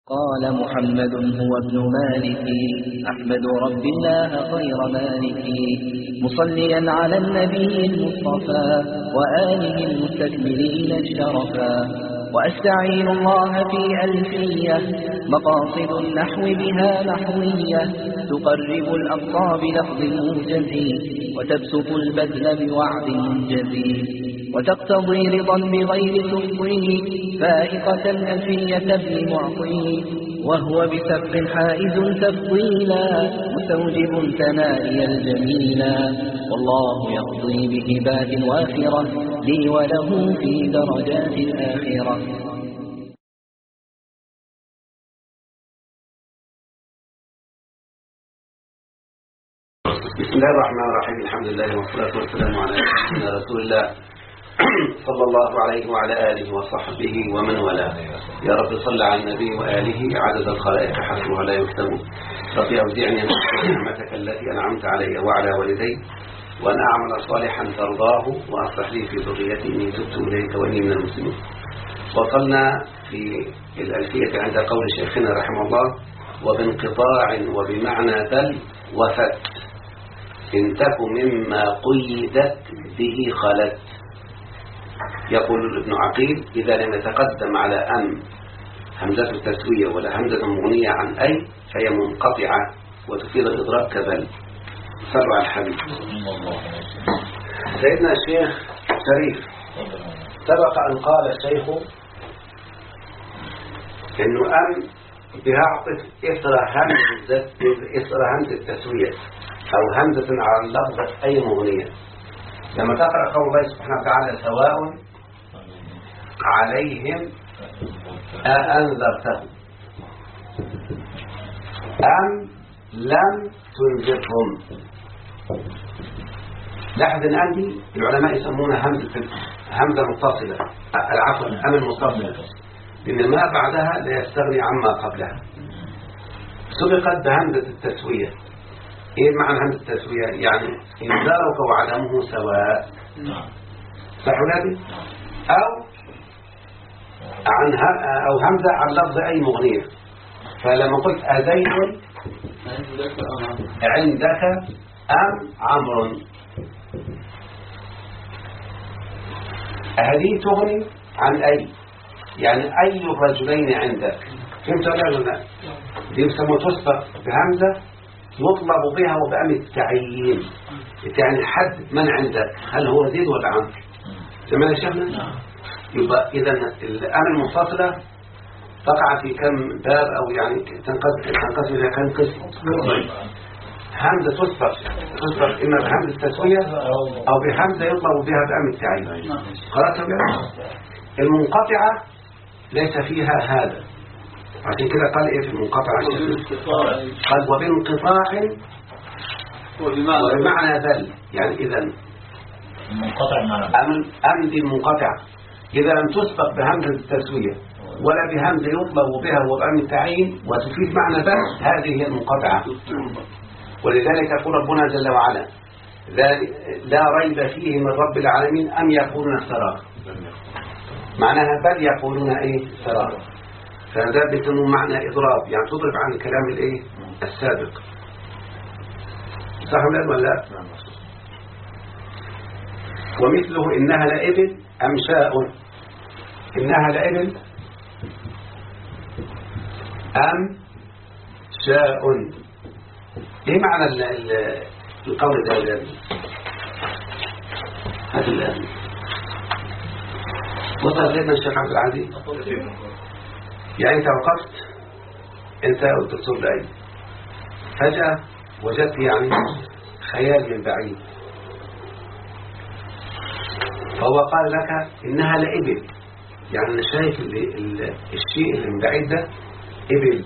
قال محمد هو ابن مالك أحمد رب الله خير مالك مصليا على النبي المصطفى وآله المستكملين الشرفا وأستعين الله في ألفية مقاصد النحو بها نحوية تقرب الأقصى بلفظ موجز وتبسط البذل بوعد منجز وتقتضي رضا بغير تفضيل فائقة ألفية ابن معطي وهو بسبق حائز تفضيلا مستوجب ثنائي الجميلا والله يقضي بهبات وافرة لي وله في درجات الآخرة. بسم الله الرحمن الرحيم. الحمد لله والصلاة والسلام على سيدنا رسول الله صلى الله عليه وعلى آله وصحبه ومن والاه. يا رب صل على النبي وآله عدد الخلائق حسبها لا يكتب. ربي أوزعني أن أشكر نعمتك التي أنعمت علي وعلى والدي وأن أعمل صالحا ترضاه وأصلح لي في ذريتي إني تبت إليك وإني من المسلمين. وصلنا في الألفية عند قول شيخنا رحمه الله: وبانقطاع وبمعنى بل وفت إن تك مما قيدت به خلت. يقول ابن عقيل: إذا لم يتقدم على أم همزة التسوية ولا همزة مغنية عن أي فهي منقطعة وتفيد الإضراب كبل. صلوا على الحبيب. سيدنا الشيخ شريف سبق أن قال الشيخ إنه أم بيعطف إثر همزة التسوية أو همزة على اللفظة أي مغنية. لما تقرأ قول الله سبحانه وتعالى: سواء عليهم أأنذرتهم أم لم تنذرهم. لاحظ أن عندي العلماء يسمونها همزة متصلة، العفو أم المتصلة، لأن ما بعدها لا يستغني عما قبلها. سبقت بهمزة التسوية. إيه معنى همزة التسوية؟ يعني إنذارك وعدمه سواء. صح ولادي؟ أو همزة عن لفظ أي مغنية. فلما قلت أزيد عندك أم عمرو، هذه تغني عن أي، يعني أي الرجلين عندك. فهمت ولا لا؟ دي يسمى تسبق بهمزة يطلب بها وبأم التعيين، يعني حد من عندك، هل هو زيد ولا عمرو؟ سمعنا شيخنا؟ يبقى إذا الأم المنفصلة تقع في كم باب، أو يعني تنقسم إلى كم قسم. همزة تسبق إما بهمزة التسوية أو بهمزة يطلب بها بأم التعيين. خلاص يا جماعة؟ المنقطعة ليس فيها هذا، عشان كده قال إيه في المنقطعة؟ قال وبانقطاع وبمعنى بل، يعني إذا أم دي المنقطعة إذا لم تسبق بهمزة التسوية ولا بهمزة يطلب بها وبأم التعيين وتفيد معنى بل، هذه هي المنقطعة. ولذلك يقول ربنا جل وعلا: لا ريب فيه من رب العالمين أم يقولون افتراه. معناها بل يقولون إيه؟ افتراه. فهذا بيسموه معنى إضراب، يعني تضرب عن الكلام الإيه؟ السابق. صح ولا لا؟ ومثله إنها لإبل أم شاء. إنها لإبل أم شاء. إيه معنى القول ده؟ هذا الآن وصل لنا الشيخ عبد العزيز. يعني أنت وقفت أنت والدكتور لأي فجأة وجدت يعني خيال من بعيد، فهو قال لك إنها لإبل، يعني أنا شايف الشيء اللي من بعيد ده إبل.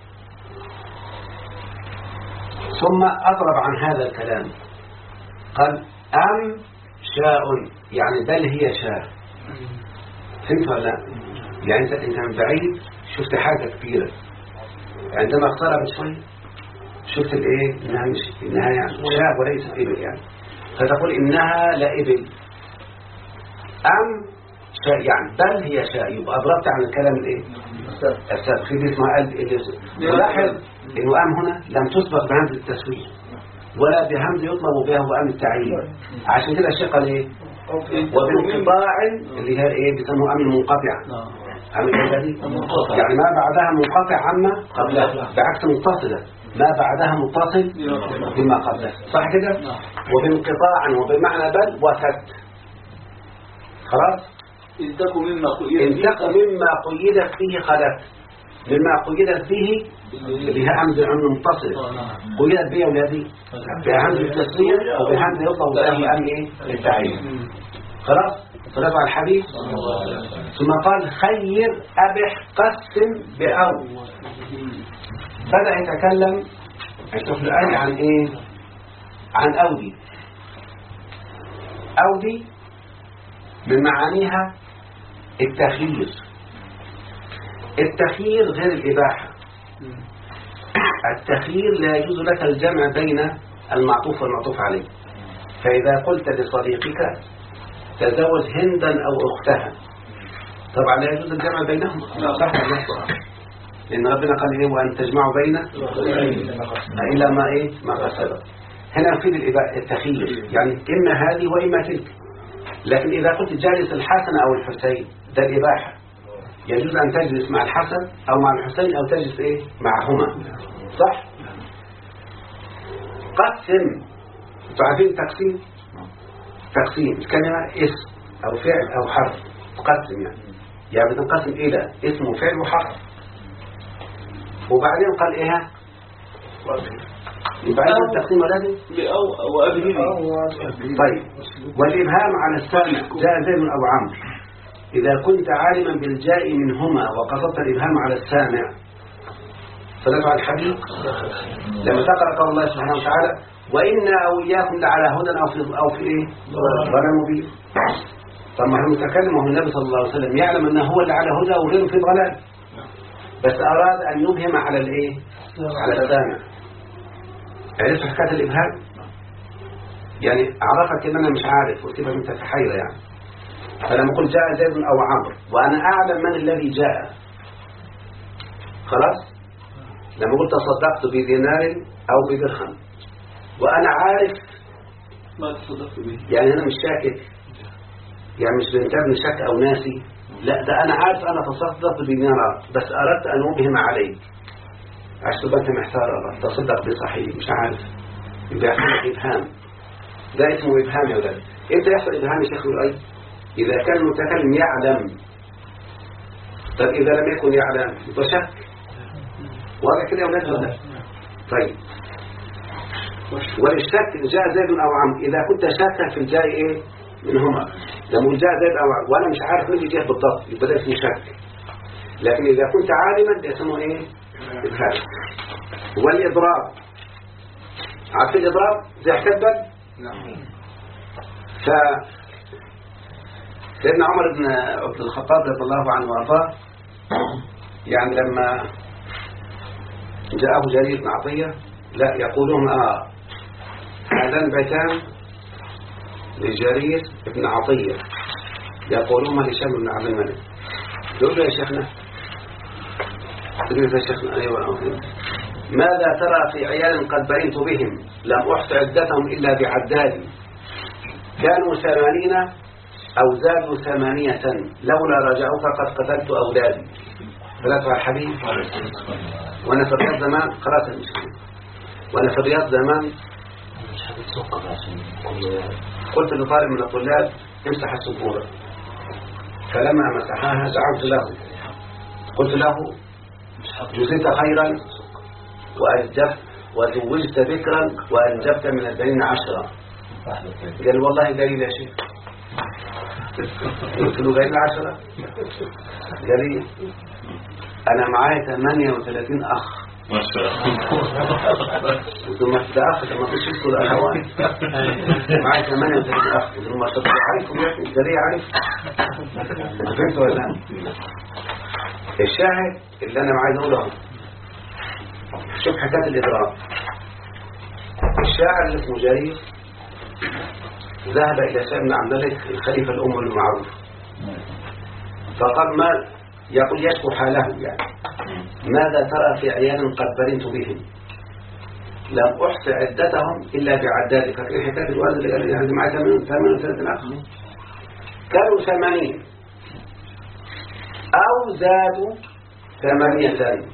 ثم أضرب عن هذا الكلام قال أم شاء، يعني بل هي شاء. فهمت ولا لا؟ يعني أنت من بعيد شفت حاجة كبيرة، عندما اقتربت شوي شفت الإيه؟ إنها يعني شاء وليس إبل، يعني فتقول إنها لإبل أم شاء، يعني بل هي شاء. يبقى أضربت عن الكلام الإيه؟ السابق دي اسمها ولاحظ إنه أم هنا لم تسبق بهمزة التسوية ولا بهمزة يطلب بها وأم التعيين. عشان كده الشيخ قال إيه وبانقطاع اللي هي إيه بيسموه أم المنقطعة. أم الذي يعني ما بعدها منقطع عما قبلها بعكس متصلة ما بعدها متصل بما قبله صح كده. وبانقطاع وبمعنى بل وفت خلاص. انتقوا مما قيدت فيه خلت مما قيدت فيه اللي هي همز منفصل قيدت به ولادي بهمز التسوية وبهمز يطلب بها أمن إيه التعيين. خلاص صلاة على الحبيب. ثم قال خير أبح قسم بأو. بدأ يتكلم الشيخ الآية عن إيه عن أودي. أودي من معانيها التخيير. التخيير غير الإباحة. التخيير لا يجوز لك الجمع بين المعطوف والمعطوف عليه. فإذا قلت لصديقك تزوج هندا أو أختها طبعا لا يجوز الجمع بينهم صح لأن ربنا قال إيه وأن تجمعوا بين إلا ما إيه ما قصد. هنا في التخيير يعني إما هذه وإما تلك. لكن إذا قلت جالس الحسن أو الحسين ده الإباحة يجوز أن تجلس مع الحسن أو مع الحسين أو تجلس إيه معهما صح. قسم تعرفين التقسيم. تقسيم الكلمة اسم أو فعل أو حرف تقسم يعني بتنقسم إلى اسم وفعل وحرف. وبعدين قال إيه يبقى التقسيم ولازم أو أبهمي. طيب والإبهام على السامع جاء زيد أو عمرو إذا كنت عالما بالجاء منهما وقصدت الإبهام على السامع صلاة على الحبيب لما تقرأ قول الله سبحانه وتعالى وإنا أو إياكم لعلى هدى أو في إيه ضلال مبين. طب ما هو متكلم وهو النبي صلى الله عليه وسلم يعلم أنه هو اللي على هدى وغيره في ضلال بس أراد أن يبهم على الإيه على السامع. عرفت حكاية الإبهام يعني أعرفك إن أنا مش عارف وسيبها من تتحير يعني. فلما قلت جاء زيد أو عمرو وأنا أعلم من الذي جاء خلاص. لما قلت تصدقت بدينار أو بدرهم وأنا عارف ما تصدقت به يعني أنا مش شاكك يعني مش بنتابني شك أو ناسي لا ده أنا عارف أنا تصدقت بدينار بس أردت أن أبهم عليك عشان تبقى أنت محتار تصدق بصحيح مش عارف يبقى يحصل إبهام. ده اسمه إبهام يا ولاد. إمتى يحصل إبهام يا شيخ الأي إذا كان المتكلم يعلم. طب إذا لم يكن يعلم يبقى شك واضح كده يا ولاد ولا طيب. والشك جاء زيد أو عمرو إذا كنت شاكا في الجاء إيه منهما لما جاء زيد أو عمرو وأنا مش عارف مين اللي جاء بالضبط يبقى ده اسمه شك. لكن إذا كنت عالما ده اسمه إيه إبهام. والإضراب عارف الإضراب زي حكبل سيدنا عمر بن عبد الخطاب رضي الله عنه وارضاه يعني لما جاءه جرير بن عطية لا يقولون هذان بيتان لجرير بن عطية يقولون هشام بن عبد الملك. يقول له يا شيخنا تقول يا شيخنا أيوة ماذا ترى في عيال قد بينت بهم لم أحص عدتهم إلا بعداد كانوا 80 أو زادوا 8 لولا رجعوك قد قتلت أولادي. ثلاثة على الحبيب. وأنا في الرياض زمان قرأت المشكلة وأنا في الرياض زمان قلت لطالب من الطلاب امسح السبورة فلما مسحها زعمت له قلت له جزيت خيرا وزوجت بكرا وأنجبت من البنين 10. قال والله دليل يا شيخ. قلت له دليل 10 قال لي أنا معايا 38 أخ ما شاء الله. قلت له ما ده أخ لما تشوف كل الأخوان معايا 38 أخ قلت له ما تبقى عارفهم يا أخي ده ليه عارف أنت فهمت ولا لا؟ الشاهد اللي أنا عايز أقوله شوف حكاية الإضراب. الشاعر اللي اسمه جرير ذهب إلى سيدنا بن عبد الملك الخليفة الأم المعروف فقال ما يقول يشكو حاله يعني ماذا ترى في عيال قد برنت بهم لم أحصي عدتهم إلا بعداد. فاكرين حكاية الوالد اللي قال يعني معي 8 كانوا 80 أو زادوا 8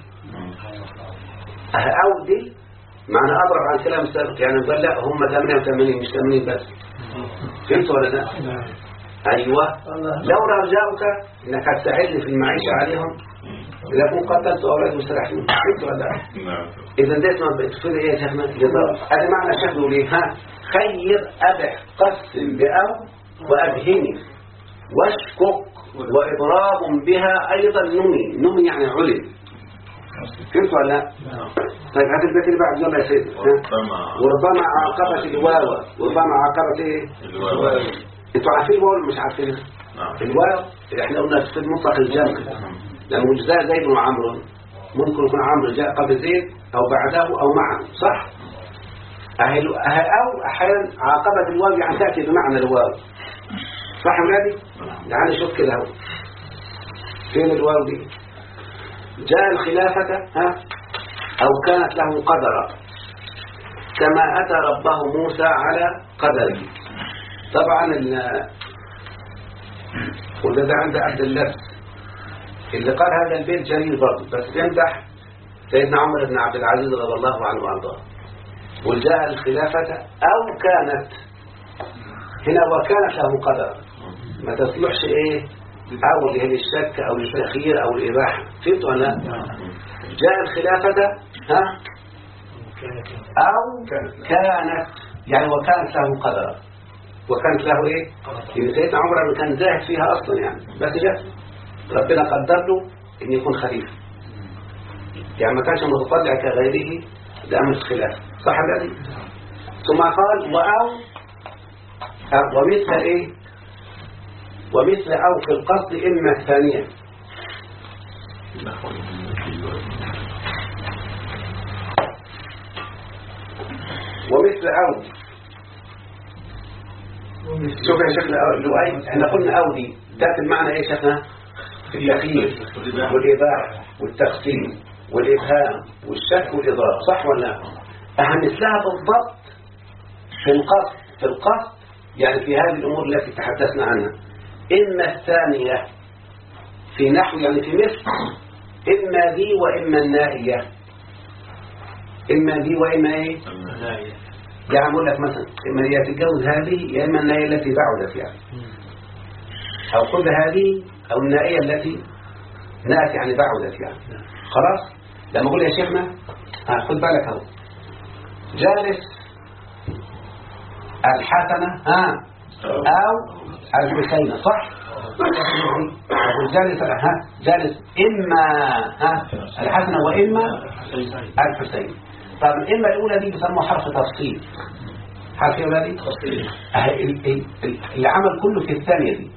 أو دي معنى أضرب عن كلام السابق، يعني قال لا هم 88 مش 80 بس. فهمت ولا لا؟ أيوة. لو رجعك إنك هتساعدني في المعيشة عليهم إذا كنت قتلت أولاد مسترحين. فهمت ولا لا؟ إذا ديت ما بتفيد إيه يا شيخنا؟ هذا معنى شكله ليه؟ ها خير أبح قسم بأو وأبهني واشكك وإضراب بها أيضا نمي يعني علم. فهمت ولا لا؟ طيب هات البيت اللي بعد يلا يا سيدي. وربما عاقبت الواو. وربما عاقبت ايه؟ انتوا عارفين الواو ولا مش عارفينها؟ الواو احنا قلنا في مطلق الجمع لما جاء زيد وعمرو ممكن يكون عمرو جاء قبل زيد او بعده او معه، صح؟ او احيانا عاقبت الواو يعني تاتي بمعنى الواو، صح يا ولادي؟ تعالى شوف كده اهو. فين الواو دي؟ جاء الخلافة أو كانت له قدرا كما أتى ربه موسى على قدره. طبعا وده عند عبد الله اللي قال هذا البيت جميل برضه، بس يمدح سيدنا عمر بن عبد العزيز رضي الله عنه وارضاه. وجاء الخلافة أو كانت هنا وكانت له قدرا ما تصلحش إيه أو للشك أو للتأخير أو الإباحة. فهمت ولا لا؟ جاء الخلافة أو كانت يعني وكانت له قدرا وكانت له إيه؟ يعني سيدنا عمر كان زاهد فيها أصلا يعني، بس جاء ربنا قدر له إن يكون خليفة، يعني ما كانش متطلع كغيره لأمر الخلافة، صح الذي؟ ثم قال ومثل إيه؟ ومثل أو في القصد إما الثانية. ومثل أو شوف يا شيخنا لؤي احنا قلنا أو دي ذات المعنى ايه شيخنا؟ التخيير والإباحة والتقسيم والإبهام والشك والإضراب، صح ولا؟ مثلها بالضبط في القصد يعني في هذه الأمور التي تحدثنا عنها. إما الثانية في نحو يعني في مثل إما دي وإما النائية. إما دي وإما إيه؟ يعني أقول لك مثلا إما هي تتجوز هذه يا إما النائية التي بعدت يعني، أو خذ هذه أو النائية التي نأت يعني بعدت يعني. خلاص لما أقول يا شيخنا خذ بالك أهو جالس الحسنة أو الحسين، صح؟ جالس إما الحسنة وإما الحسين. طب الإما الأولى دي بيسموها حرف تفصيل. حرف الأولى دي تفصيل العمل كله في الثانية دي،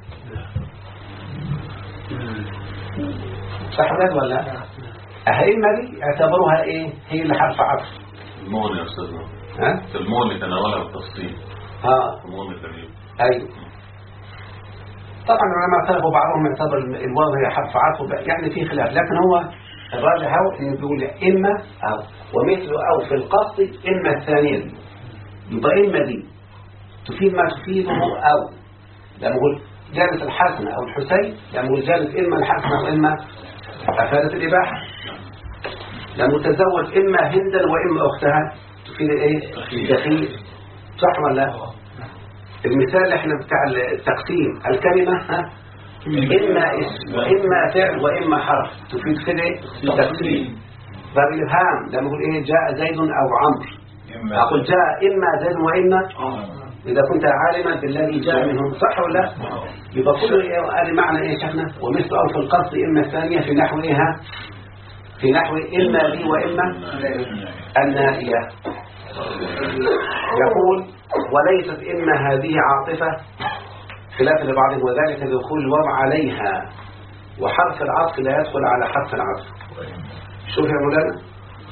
صح ولا؟ إما دي اعتبروها إيه؟ هي اللي حرف عطف. المون يا أستاذنا المون يتناولها بالتفصيل. المون الثانية. أيوه طبعا لما اختلفوا بعضهم يعتبر الواو هي حرف عطف يعني في خلاف، لكن هو الراجح هو انه بيقول إما أو ومثل أو في القصد إما الثانية دي. يبقى إما دي تفيد ما تفيده أو لما يقول جالس الحسن أو الحسين لما يقول جالس إما الحسن أو إما أفادت الإباحة. لما تزوج إما هندا وإما أختها تفيد إيه؟ تخيل، صح ولا؟ المثال احنا بتاع التقسيم الكلمة إما اسم وإما فعل وإما حرف تفيد كده تقسيم. باب الإبهام لما أقول إيه جاء زيد أو عمرو أقول جاء إما زيد وإما إذا كنت عالما بالذي جاء منهم، صح ولا؟ يبقى كل هذا معنى إيه شيخنا؟ ومثل أو في القصد إما الثانية في نحو إيه في نحو إما لي وإما النائية. يقول وليست إما هذه عاطفة خلاف لبعضهم وذلك دخول الواو عليها وحرف العطف لا يدخل على حرف العطف. شوف يا مولانا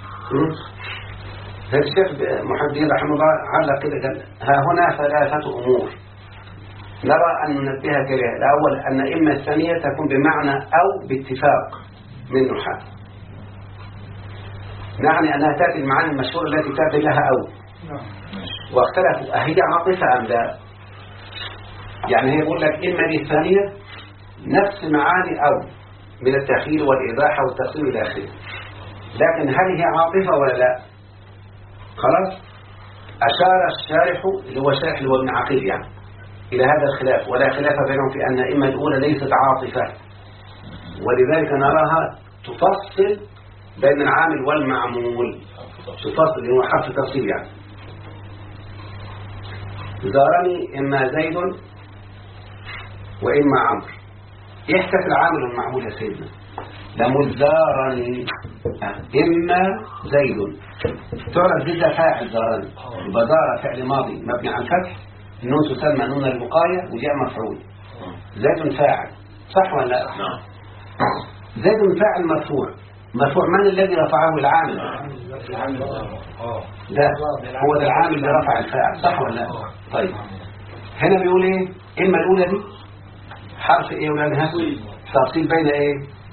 هذا الشيخ محمد رحمه الله علق كده قال ها هنا ثلاثة أمور نرى أن ننبهها إليها. الأول أن إما الثانية تكون بمعنى أو باتفاق من نحاة نعني أنها تأتي المعاني المشهورة التي تأتي لها أو. واختلفوا أهي عاطفة أم لا؟ يعني هي يقول لك إما دي الثانية نفس معاني أو من التأخير والإباحة والتقسيم إلى آخره، لكن هل هي عاطفة ولا لا؟ خلاص. أشار الشارح اللي هو الشارح اللي هو ابن عقيل يعني إلى هذا الخلاف، ولا خلاف بينهم في أن إما الأولى ليست عاطفة، ولذلك نراها تفصل بين العامل والمعمول، تفصل اللي هو حرف تفصيل يعني. زارني إما زيد وإما عمرو. يحكف العامل والمعمول يا سيدنا. لم زارني إما زيد، تعرف جدا فاعل زارني، يبقى زار فعل ماضي مبني على الفتح، النون تسمى نون الوقاية وجاء مفعول. زيد فاعل صح ولا لا؟ زيد فاعل مرفوع. مرفوع من الذي رفعه؟ العامل. ده هو ده العامل اللي رفع الفاعل صح ولا لا؟ طيب هنا بيقول ايه؟ إما الأولى دي حرف ايه ولانها؟ تفصيل بين ايه؟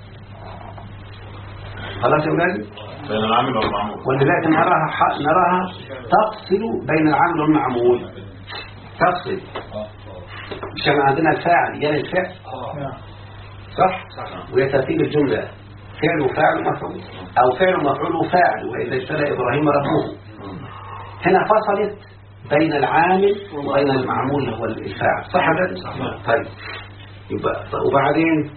خلاص يا ولادي؟ بين العامل والمعمول. ولذلك نراها تفصل بين العامل والمعمول. تفصل عشان عندنا الفاعل يلي الفعل صح؟ وهي ترتيب الجملة فعل وفاعل ومفعول، أو فعل ومفعول وفاعل، وإذا ابتلى إبراهيم ربه. هنا فصلت بين العامل وبين المعمول اللي هو الفاعل صح ولا؟ طيب يبقى وبعدين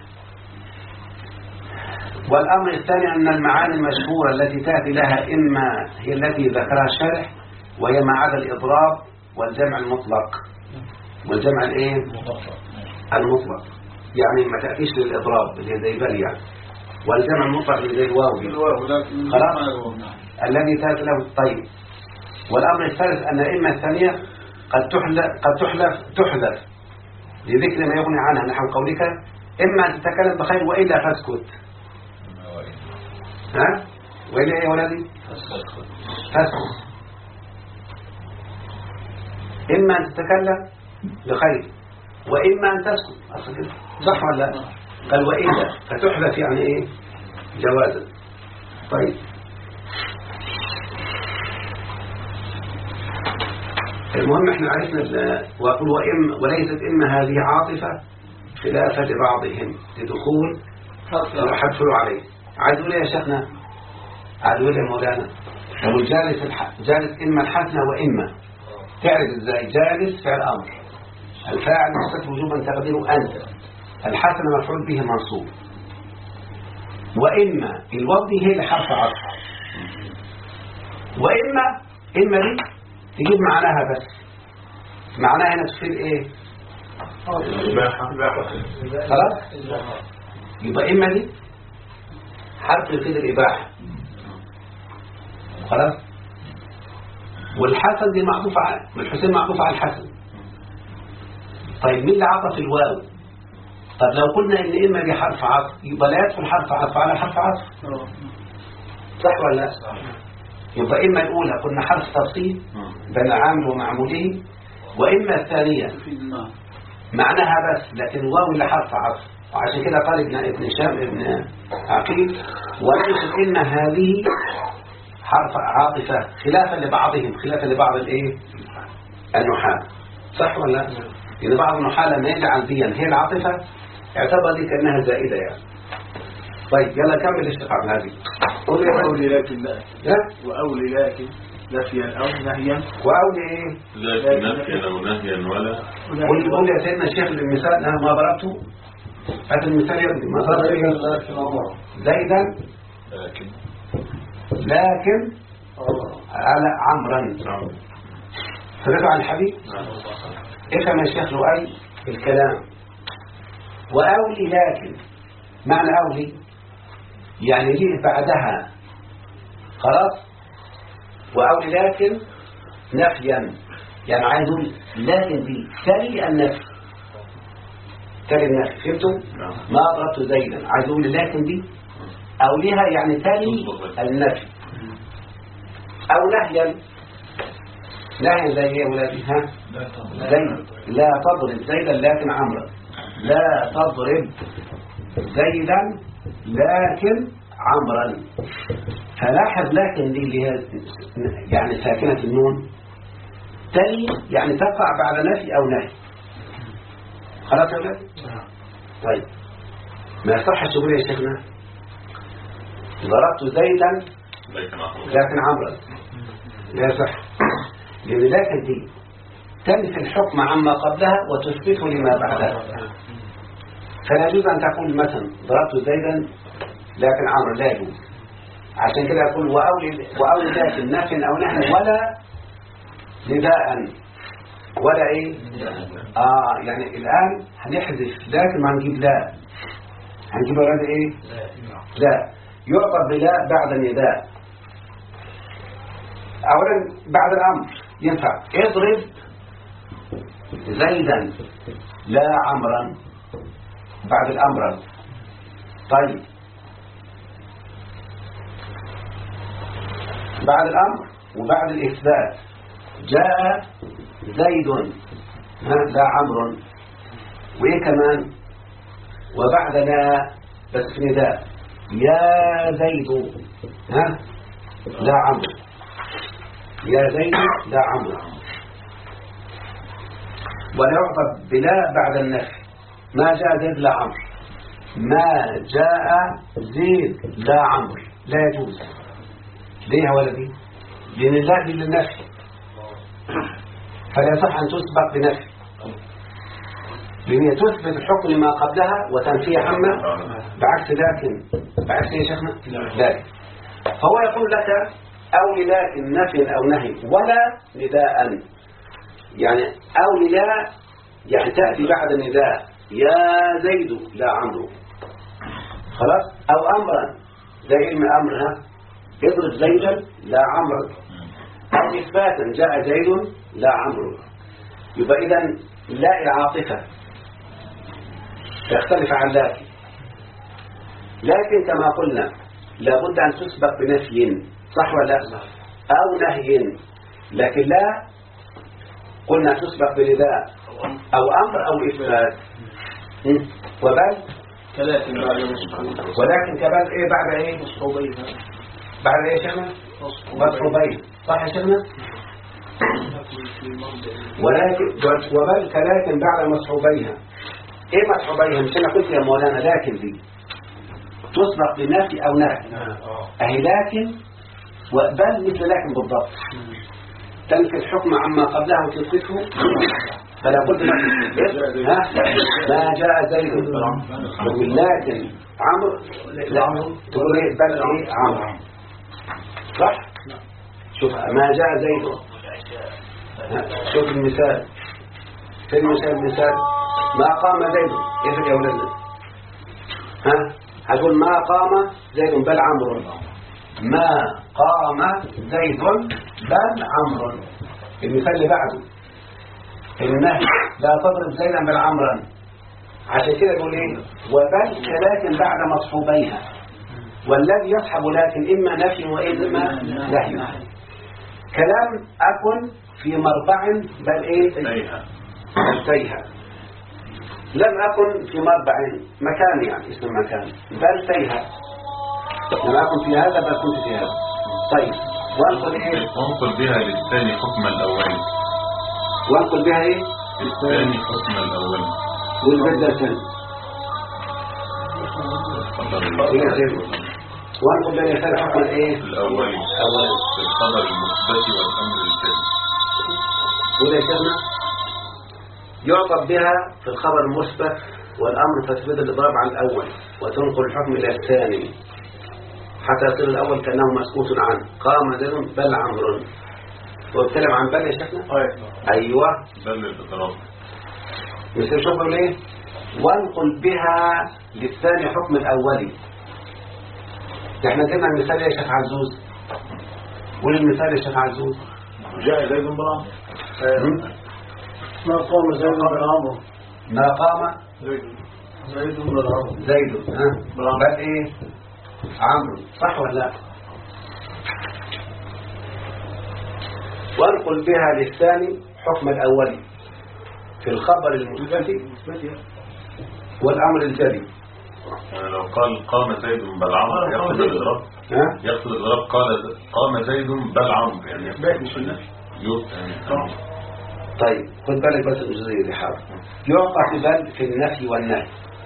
والأمر الثاني أن المعاني المشهورة التي تأتي لها إما هي التي ذكرها الشارح، وهي ما عدا الإضراب والجمع المطلق. والجمع الإيه؟ المطلق يعني ما تأتيش للإضراب اللي زي بل يعني، والجمع المطلق اللي زي الواو خلاص الذي تأتي له. طيب والأمر الثالث أن الإما الثانية قد تحذف لذكر ما يغني عنها، نحو قولك إما أن تتكلم بخير وإلا فاسكت. ها؟ وإلا إيه يا ولدي؟ فاسكت. إما أن تتكلم بخير وإما أن تسكت، أصلا كده صح ولا لا؟ قال وإلا فتحذف يعني إيه؟ جوازا. طيب المهم احنا عرفنا وأقول وليست إما هذه عاطفة خلافة لبعضهم لدخول حدفلوا عليه. عايز اقول ايه يا شيخنا؟ عايز اقول ايه يا مولانا؟ لو جالس إما الحسنة وإما تعرف ازاي؟ جالس فعل أمر، الفاعل مستتر وجوبا تقديره أنت، الحسنة مفعول به منصوب، وإما الواو دي هي اللي حرف عطف، وإما دي تجيب معناها بس معناها هنا تفيد ايه؟ خلاص يبقى إما دي حرف يفيد الإباحة خلاص، والحسن دي معطوفة على والحسين معطوفة على الحسن. طيب مين اللي عطف الواو؟ طب لو قلنا ان إما دي حرف عطف يبقى لا يدخل حرف عطف على حرف عطف صح ولا لا؟ يبقى إما الأولى قلنا حرف تفصيل بين العامل ومعموله، وإما الثانية معناها بس لكن الواو اللي حرف عطف، وعشان كده قال ابن عقيل وليست إما هذه حرف عاطفة خلافا لبعضهم، خلافا لبعض الايه النحاة صح ولا لا؟ لأن بعض النحاة لما يجعل ديا هي العاطفة اعتبر دي كأنها زائدة يعني. طيب يلا كمل الشقاق هذه. وأولي لكن لا وأولي لكن نفيا أو نهيا. وأولي إيه؟ لكن نفيا أو نهيا ولا. قول يا سيدنا الشيخ المثال أنا ما ضربته. هذا المثال يا ابني ما ضربته زيدا لكن على عمرا. فذكر عن الحبيب افهم يا شيخ لؤي الكلام. وأولي لكن معنى أولي يعني ليه بعدها خلاص. وأولي لكن نفيا يعني عايز اقول لكن دي تلي النفي، تلي النفي فهمتوا؟ ما ضربت زيدا عايز اقول لكن دي أوليها يعني تلي النفي. أو نهيا نهيا زي ايه يا ولادي؟ ها زيد لا تضرب زيدا لكن عمرا، لا تضرب زيدا لكن عمرا فلاحظ لكن دي اللي هي يعني ساكنة النون تلي يعني تقع بعد نفي أو نهي. خلاص يا ولاد؟ طيب ما يصحش تقول يا شيخنا ضربت زيدا لكن عمرا، لا يصح، لأن لكن دي تنفي الحكم عما قبلها وتثبته لما بعدها. فلا يجوز أن تقول مثلا ضربت زيدا لكن عمرا، لا يجوز. عشان كده يقول وأولي ذات نفي أو نهي ولا نداء ولا ايه. يعني الآن هنحذف لكن ما هنجيب لا، هنجيب ولاد ايه لا يعطى بلا بعد النداء. اولا بعد الامر ينفع اضرب زيدا لا عمرا بعد الامر. طيب بعد الامر وبعد الاثبات جاء زيد لا عمرو، وايه كمان وبعد لا بس في نداء يا زيد لا عمرو، يا زيد لا عمرو. ولا يعطى بلا بعد النفي ما جاء زيد لا عمرو، ما جاء زيد لا عمرو لا يجوز. ليه يا ولدي؟ لأن الله للنفي فلا يصح أن تسبق بنفي، لأن تثبت الحكم لما قبلها وتنفي عما بعكس لكن. بعكس يا شيخنا لكن. فهو يقول لك أو لكن نفي أو نهي ولا نداء، يعني أو لا يعني تأتي بعد النداء يا زيد لا عمرو، خلاص. أو أمرا زي علم أمرها اضرب زيدا لا عمرو، أو إثباتا جاء زيد لا عمرو. يبقى إذن لا العاطفة يختلف عن لكن كما قلنا لابد أن تسبق بنفي، صح ولا لا؟ أو نهي. لكن لا قلنا تسبق بنداء أو أمر أو إثبات. وبل ولكن كمان إيه بعد إيه بعد إيه شيخنا مصحوبين، صح يا شيخنا؟ ولكن وبل كلكن بعد مصحوبيها. ايه مصحوبيها؟ مش انا قلت يا مولانا لكن دي تسبق بنفي او نهي، اهي لكن وبل مثل لكن بالضبط تنفي الحكم عما قبلها وتثبته. فلا قلت ما جاء زيد لكن عمرو تقول ايه بل ايه عمرو، صح؟ شوف ما جاء زيد، شوف المثال في المثال ما قام زيد، كيف يا ولدنا؟ هتقول ما قام زيد بل عمرو، ما قام زيد بل عمرو. المثال اللي بعده النهي لا تضرب زيدا بل عمرا، عشان كده يقول ايه وبل كلكن بعد مصحوبيها، والذي يصحب لكن اما نفي واما نهي. كلام أكن في مربع بل إيه تيها، لم أكن في مربع مكان يعني اسم مكان بل تيها، لم أكن في هذا بل كنت في هذا. طيب وانقل إيه وانقل بها للثاني حكم الأول، وانقل بها إيه للثاني حكم الأول والبدل الثاني وانقل بها للثاني حكم الإيه الأول في الخبر المثبت والأمر الكذب. وده كلمة يعطب بها في الخبر المثبت والأمر تثبت الإضراب عن الأول وتنقل الحكم إلى الثاني حتى يصير الأول كأنه مسكوت عنه. قام زيد بل عمرو، واتكلم عن بل يا شيخنا. أيوة بل الإضراب مثل شكر ليه وانقل بها للثاني حكم الأولي. احنا جبنا المثال يا شيخ عزوز، قول المثال يا شيخ عزوز. جاء زيد بن عمرو ما قام زيد بن عمرو، ما قام زيد بن عمرو زيد بل ايه عمرو، صح ولا لا؟ وانقل بها للثاني حكم الأولي في الخبر المثبت والأمر الجلي. يعني لو قال قام زيد بل عمرو يأخذ الإضراب. يقصد الإضراب قام زيد بل عمرو يعني إثبات مش النفي. طيب خد بالك بس الجزئية دي حاضر. يعطى في بل في النفي والنهي،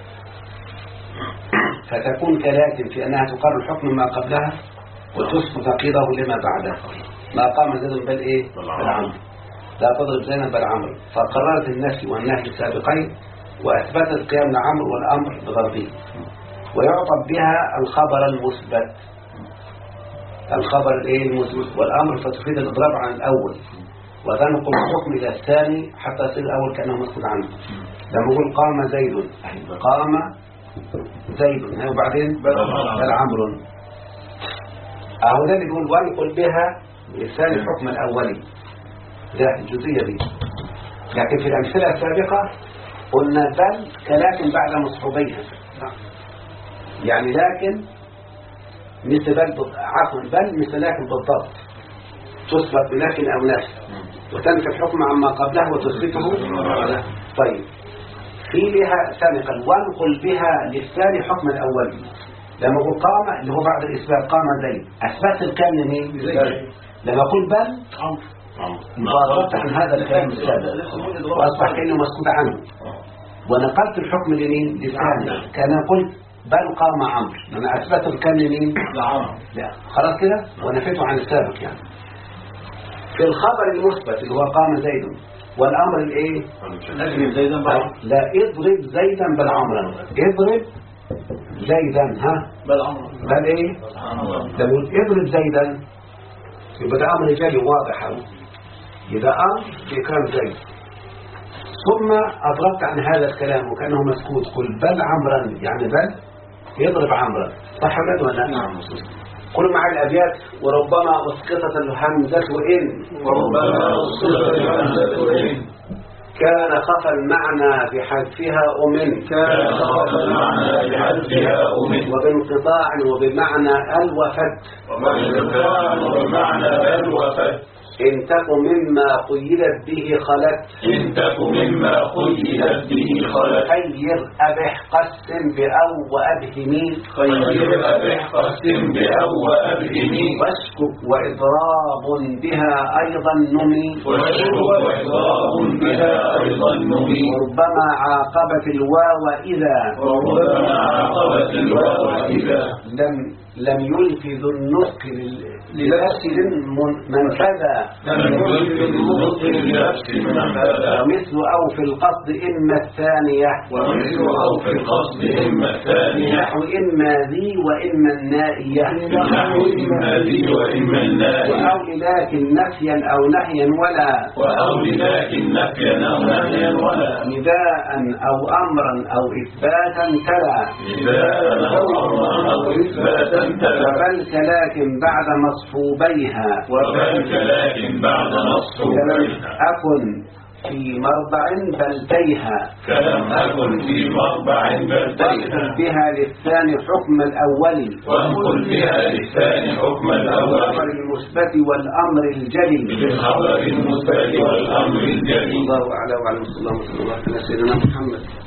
فتكون كلازم في أنها تقرر الحكم ما قبلها وتسقط نقيضه لما بعدها. ما قام زيد بل إيه؟ بل عمرو. لا تضرب زينب بل عمرو، فقررت النفي والنهي السابقين وأثبتت قيام العمر والأمر بضربه. ويعطى بها الخبر المثبت، الخبر الايه المثبت والأمر فتفيد الإضراب عن الأول، وتنقل الحكم إلى الثاني حتى يصير الأول كأنه مسكوت عنه. لما يقول قام زيد، قام زيد وبعدين بل عمرو، أهو ده اللي يقول وانقل بها للثاني الحكم الأولي، ده الجزئية دي. لكن في الأمثلة السابقة قلنا بل كلكن بعد مصحوبيها، يعني لكن مثل بل عفوا بل مثل لكن بالضبط تثبت بلكن أو نفي وتنفي الحكم عما قبله وتثبته. طيب في لها سابقا وانقل بها للثاني حكم الأول. لما أقول قام اللي هو بعد الإثبات قام زيد، أثبت الكلام لمين؟ لما أقول بل فأضربت عن هذا الكلام السابق وأصبح كأنه مسكوت عنه ونقلت الحكم لمين؟ للثاني. كان قلت بل قام عمرو، أنا أثبت الكلام لمين؟ لا خلاص كده ونفيته عن السابق. يعني في الخبر المثبت اللي هو قام زيد والأمر الايه؟ اضرب زيدا لا اضرب زيدا بل عمرا، اضرب زيدا بل عمرا بل ايه؟ لما اضرب زيدا يبقى ده أمر جاي واضح، يبقى أمر في كلام زيد، ثم أضربت عن هذا الكلام وكأنه مسكوت، قل بل عمرا يعني بل يضرب عمرا، صح ولا لا؟ نعم. قل مع الأبيات وربما أسقطت الهمزة إن كان خفى المعنى بحذفها أمن وبانقطاع وبمعنى الوفد إن تك مما قيدت به خلت خير أبح قسم بأو وأبهمي واشكك وإضراب بها أيضا نمي وربما عاقبت الواو إذا لم يلفظ النطق لنفس منفذا ومثل أو في القصد إما الثانية نحو إما ذي وإما النائية وأو لكن نفيا أو نهيا ولا نداء أو أمرا أو إثباتا تلا وبل كلاكن بعد مصحوبيها أكن في مرضع بلتيها وانقل بها للثاني حكم الأولي الخبر المثبت والأمر الجلي الله أعلى وعلى صلى الله عليه وسلم سيدنا محمد.